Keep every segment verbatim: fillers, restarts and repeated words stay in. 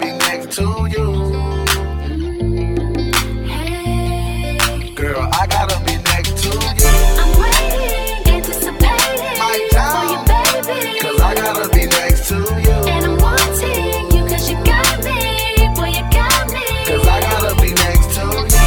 be next to you. Hey. Girl, I gotta be next to you. I'm waiting, anticipating My time, for you, baby. Cause I gotta be next to you. And I'm wanting you cause you got me, boy, you got me. Cause I gotta be next to you.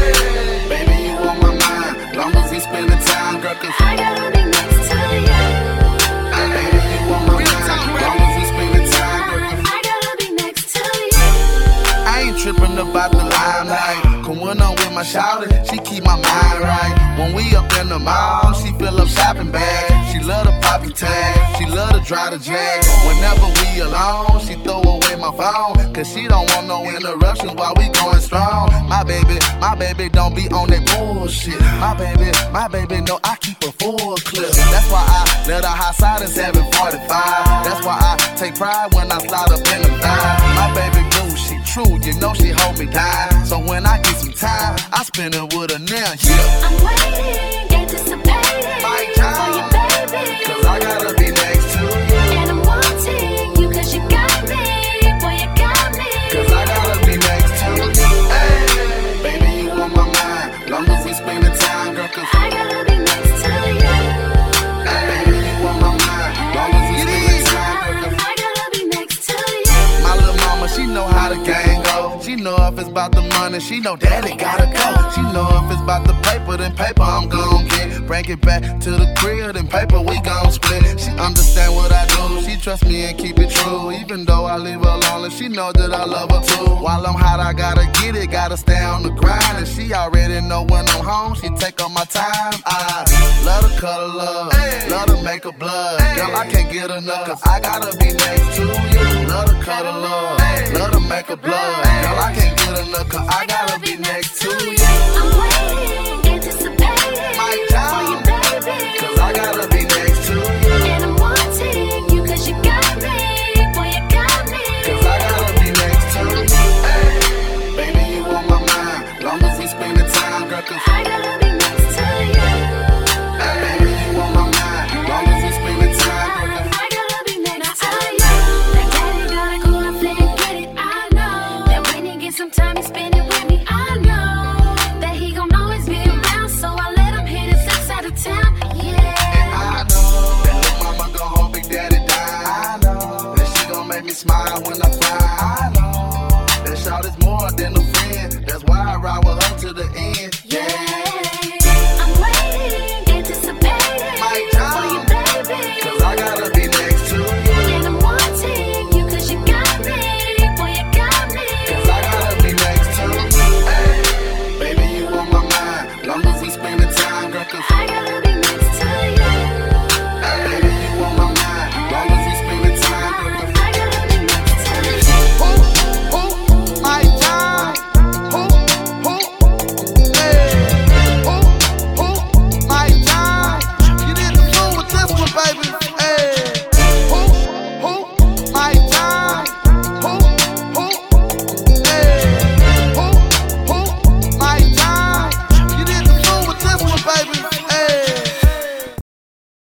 Hey, baby, you on my mind. Long as we spend the time, girl, cause I gotta be next to you. hey, baby, you on my mind. Long as we spend the time, girl, cause I gotta be next to you. I ain't tripping about the limelight. Cause when I'm with my shawty, she keep my mind right. When we up in the mall, she fill up shopping bags. She love the poppy tag, she love to drive the jag. Whenever we alone, she throw away my phone. Cause she don't want no interruptions while we going strong. My baby, my baby don't be on that bullshit. My baby, my baby know I keep a full clip. That's why I let her hot side in seven forty-five. That's why I take pride when I slide up in the thigh. My baby blue, she true, you know she hold me down. So when I get some time, I spend it with her now, yeah. I'm waiting, anticipating My for you, time, baby. cause I gotta be next to you. And I'm wanting you cause you got me, boy, you got me. Cause I gotta be next to you. Hey, baby, you on my mind. Long as we spend the time, girl, cause I gotta be next to you. hey, baby, you on my mind. Long as we spend the time, girl, cause I gotta be next to you. my little mama, she know how the game go. She know if it's about the money, she know daddy gotta go. She know if it's about the paper, then paper I'm gon' get. Bring it back to the crib, then paper we gon' split. She understand what I do, she trust me and keep it true. Even though I leave her lonely, she know that I love her too. While I'm hot, I gotta get it, gotta stay on the grind. And she already know when I'm home, she take all my time. I love the color love, love to make her blood. Girl, I can't get enough, cause I gotta be next to you. Love the color love, love to make her blood. Girl, I can't get enough, cause I gotta be next to you. I'm waiting, anticipating My for time, you, baby. cause I gotta be next to you. And I'm wanting you cause you got me, boy, you got me. Cause I gotta be next to you. Hey, baby, you on my mind. Long as we spend the time, girl, cause I gotta be next to you. hey, baby, you on my mind. Long as we spend the time, girl, cause I gotta be next to you. That daddy got a cool and flip, get it, I know. That when he gets some time, he spend it with me, I know. That he gon' always be around, so I let him hit his sex out of town, yeah. I know that little mama gon' hold Big Daddy down. I know that she gon' make me smile when I